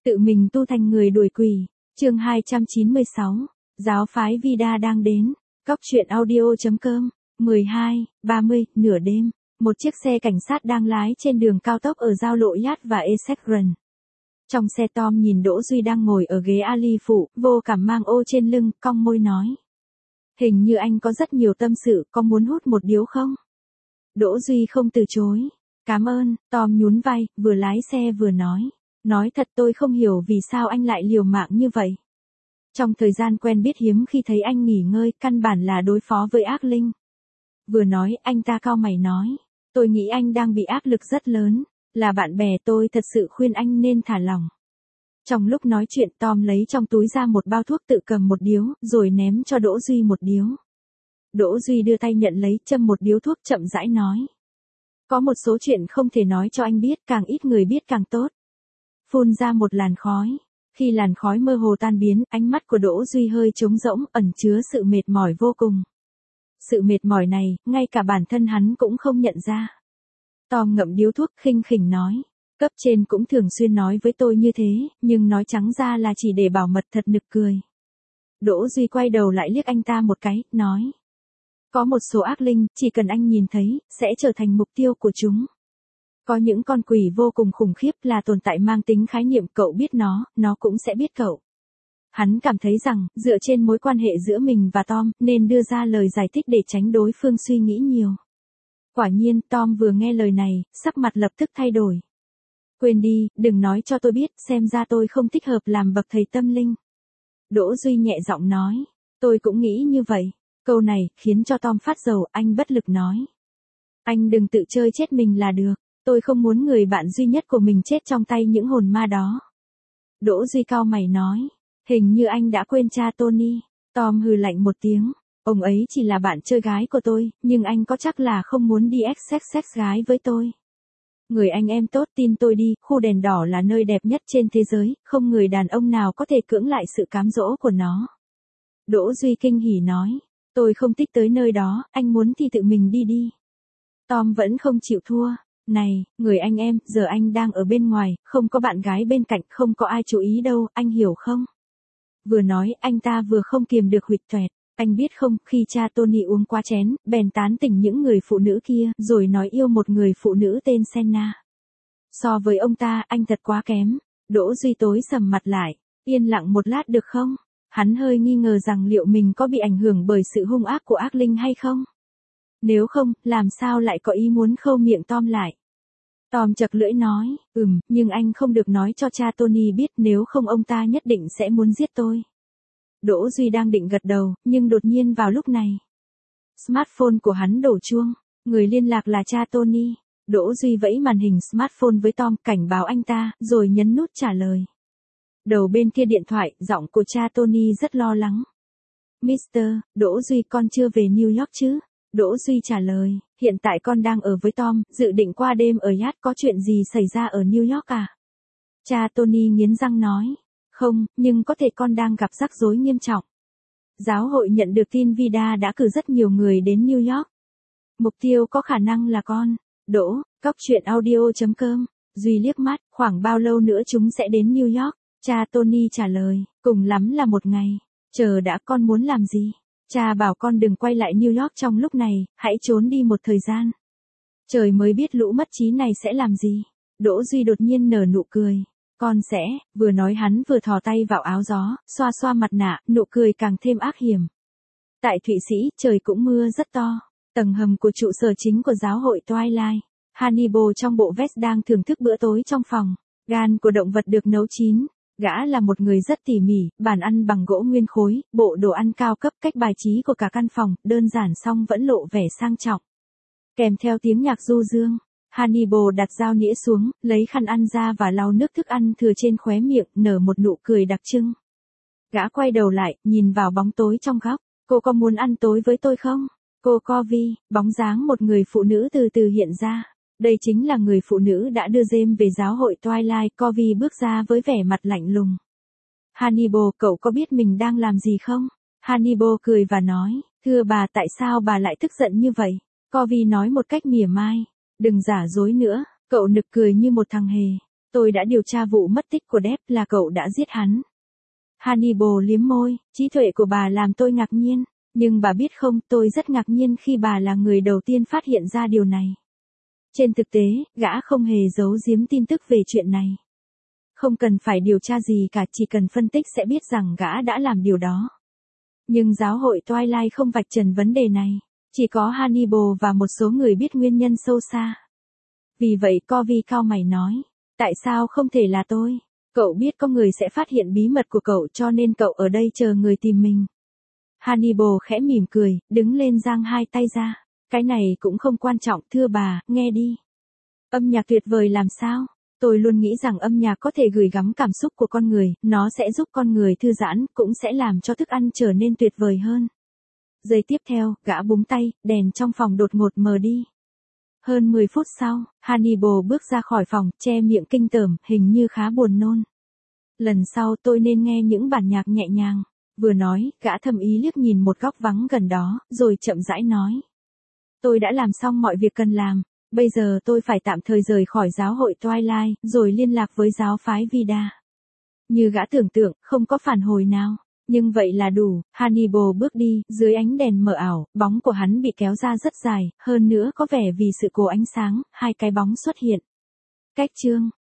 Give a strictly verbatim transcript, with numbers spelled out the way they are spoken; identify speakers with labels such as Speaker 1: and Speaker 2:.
Speaker 1: Tự mình tu thành người đuổi quỷ. Chương hai trăm chín mươi sáu. Giáo phái Vida đang đến. Cóc truyện audio chấm com. mười hai, ba mươi, nửa đêm. Một chiếc xe cảnh sát đang lái trên đường cao tốc ở giao lộ Yacht và Essex Run. Trong xe Tom nhìn Đỗ Duy đang ngồi ở ghế Ali phụ, vô cảm mang ô trên lưng, cong môi nói. Hình như anh có rất nhiều tâm sự, có muốn hút một điếu không? Đỗ Duy không từ chối. Cảm ơn, Tom nhún vai, vừa lái xe vừa nói. Nói thật tôi không hiểu vì sao anh lại liều mạng như vậy. Trong thời gian quen biết hiếm khi thấy anh nghỉ ngơi, căn bản là đối phó với ác linh. Vừa nói, anh ta cau mày nói. Tôi nghĩ anh đang bị áp lực rất lớn. Là bạn bè tôi thật sự khuyên anh nên thả lỏng. Trong lúc nói chuyện Tom lấy trong túi ra một bao thuốc tự cầm một điếu, rồi ném cho Đỗ Duy một điếu. Đỗ Duy đưa tay nhận lấy, châm một điếu thuốc chậm rãi nói. Có một số chuyện không thể nói cho anh biết, càng ít người biết càng tốt. Phun ra một làn khói. Khi làn khói mơ hồ tan biến, ánh mắt của Đỗ Duy hơi trống rỗng, ẩn chứa sự mệt mỏi vô cùng. Sự mệt mỏi này, ngay cả bản thân hắn cũng không nhận ra. Tom ngậm điếu thuốc khinh khỉnh nói. Cấp trên cũng thường xuyên nói với tôi như thế, nhưng nói trắng ra là chỉ để bảo mật, thật nực cười. Đỗ Duy quay đầu lại liếc anh ta một cái, nói. Có một số ác linh, chỉ cần anh nhìn thấy, sẽ trở thành mục tiêu của chúng. Có những con quỷ vô cùng khủng khiếp, là tồn tại mang tính khái niệm, cậu biết nó, nó cũng sẽ biết cậu. Hắn cảm thấy rằng, dựa trên mối quan hệ giữa mình và Tom, nên đưa ra lời giải thích để tránh đối phương suy nghĩ nhiều. Quả nhiên, Tom vừa nghe lời này, sắc mặt lập tức thay đổi. Quên đi, đừng nói cho tôi biết, xem ra tôi không thích hợp làm bậc thầy tâm linh. Đỗ Duy nhẹ giọng nói. Tôi cũng nghĩ như vậy. Câu này, khiến cho Tom phát dầu, anh bất lực nói. Anh đừng tự chơi chết mình là được. Tôi không muốn người bạn duy nhất của mình chết trong tay những hồn ma đó. Đỗ Duy cau mày nói. Hình như anh đã quên cha Tony. Tom hừ lạnh một tiếng. Ông ấy chỉ là bạn chơi gái của tôi, nhưng anh có chắc là không muốn đi sex sex gái với tôi. Người anh em tốt, tin tôi đi, khu đèn đỏ là nơi đẹp nhất trên thế giới, không người đàn ông nào có thể cưỡng lại sự cám dỗ của nó. Đỗ Duy kinh hỉ nói. Tôi không thích tới nơi đó, anh muốn thì tự mình đi đi. Tom vẫn không chịu thua. Này, người anh em, giờ anh đang ở bên ngoài, không có bạn gái bên cạnh, không có ai chú ý đâu, anh hiểu không? Vừa nói, anh ta vừa không kiềm được huỵch toẹt. Anh biết không, khi cha Tony uống quá chén, bèn tán tỉnh những người phụ nữ kia, rồi nói yêu một người phụ nữ tên Senna. So với ông ta, anh thật quá kém. Đỗ Duy tối sầm mặt lại. Yên lặng một lát được không? Hắn hơi nghi ngờ rằng liệu mình có bị ảnh hưởng bởi sự hung ác của ác linh hay không? Nếu không, làm sao lại có ý muốn khâu miệng Tom lại? Tom chật lưỡi nói, ừm, nhưng anh không được nói cho cha Tony biết, nếu không ông ta nhất định sẽ muốn giết tôi. Đỗ Duy đang định gật đầu, nhưng đột nhiên vào lúc này. Smartphone của hắn đổ chuông, người liên lạc là cha Tony. Đỗ Duy vẫy màn hình smartphone với Tom, cảnh báo anh ta, rồi nhấn nút trả lời. Đầu bên kia điện thoại, giọng của cha Tony rất lo lắng. Mister, Đỗ Duy, con chưa về New York chứ? Đỗ Duy trả lời, hiện tại con đang ở với Tom, dự định qua đêm ở Yacht, có chuyện gì xảy ra ở New York à? Cha Tony nghiến răng nói. Không, nhưng có thể con đang gặp rắc rối nghiêm trọng. Giáo hội nhận được tin Vida đã cử rất nhiều người đến New York. Mục tiêu có khả năng là con. Đỗ, cóc truyện audio chấm com. Duy liếc mắt, khoảng bao lâu nữa chúng sẽ đến New York? Cha Tony trả lời, cùng lắm là một ngày. Chờ đã, con muốn làm gì? Cha bảo con đừng quay lại New York trong lúc này, hãy trốn đi một thời gian. Trời mới biết lũ mất trí này sẽ làm gì. Đỗ Duy đột nhiên nở nụ cười. Con sẽ, vừa nói hắn vừa thò tay vào áo gió, xoa xoa mặt nạ, nụ cười càng thêm ác hiểm. Tại Thụy Sĩ, trời cũng mưa rất to. Tầng hầm của trụ sở chính của giáo hội Twilight. Hannibal trong bộ vest đang thưởng thức bữa tối trong phòng. Gan của động vật được nấu chín. Gã là một người rất tỉ mỉ, bàn ăn bằng gỗ nguyên khối, bộ đồ ăn cao cấp, cách bài trí của cả căn phòng, đơn giản song vẫn lộ vẻ sang trọng. Kèm theo tiếng nhạc du dương. Hannibal đặt dao nĩa xuống, lấy khăn ăn ra và lau nước thức ăn thừa trên khóe miệng, nở một nụ cười đặc trưng. Gã quay đầu lại, nhìn vào bóng tối trong góc. Cô có muốn ăn tối với tôi không? Cô Covey, bóng dáng một người phụ nữ từ từ hiện ra. Đây chính là người phụ nữ đã đưa James về giáo hội Twilight. Covey bước ra với vẻ mặt lạnh lùng. Hannibal, cậu có biết mình đang làm gì không? Hannibal cười và nói, thưa bà, tại sao bà lại tức giận như vậy? Covey nói một cách mỉa mai. Đừng giả dối nữa, cậu nực cười như một thằng hề. Tôi đã điều tra vụ mất tích của Depp, là cậu đã giết hắn. Hannibal liếm môi, trí tuệ của bà làm tôi ngạc nhiên. Nhưng bà biết không, tôi rất ngạc nhiên khi bà là người đầu tiên phát hiện ra điều này. Trên thực tế, gã không hề giấu giếm tin tức về chuyện này. Không cần phải điều tra gì cả, chỉ cần phân tích sẽ biết rằng gã đã làm điều đó. Nhưng giáo hội Twilight không vạch trần vấn đề này. Chỉ có Hannibal và một số người biết nguyên nhân sâu xa. Vì vậy Corby cau mày nói, tại sao không thể là tôi? Cậu biết có người sẽ phát hiện bí mật của cậu cho nên cậu ở đây chờ người tìm mình. Hannibal khẽ mỉm cười, đứng lên giang hai tay ra. Cái này cũng không quan trọng, thưa bà, nghe đi. Âm nhạc tuyệt vời làm sao? Tôi luôn nghĩ rằng âm nhạc có thể gửi gắm cảm xúc của con người, nó sẽ giúp con người thư giãn, cũng sẽ làm cho thức ăn trở nên tuyệt vời hơn. Giây tiếp theo, gã búng tay, đèn trong phòng đột ngột mờ đi. Hơn mười phút sau, Hannibal bước ra khỏi phòng, che miệng kinh tởm, hình như khá buồn nôn. Lần sau tôi nên nghe những bản nhạc nhẹ nhàng. Vừa nói, gã thầm ý liếc nhìn một góc vắng gần đó, rồi chậm rãi nói. Tôi đã làm xong mọi việc cần làm, bây giờ tôi phải tạm thời rời khỏi giáo hội Twilight, rồi liên lạc với giáo phái Vida. Như gã tưởng tượng, không có phản hồi nào. Nhưng vậy là đủ, Hannibal bước đi, dưới ánh đèn mờ ảo, bóng của hắn bị kéo ra rất dài, hơn nữa có vẻ vì sự cố ánh sáng, hai cái bóng xuất hiện. Cách chương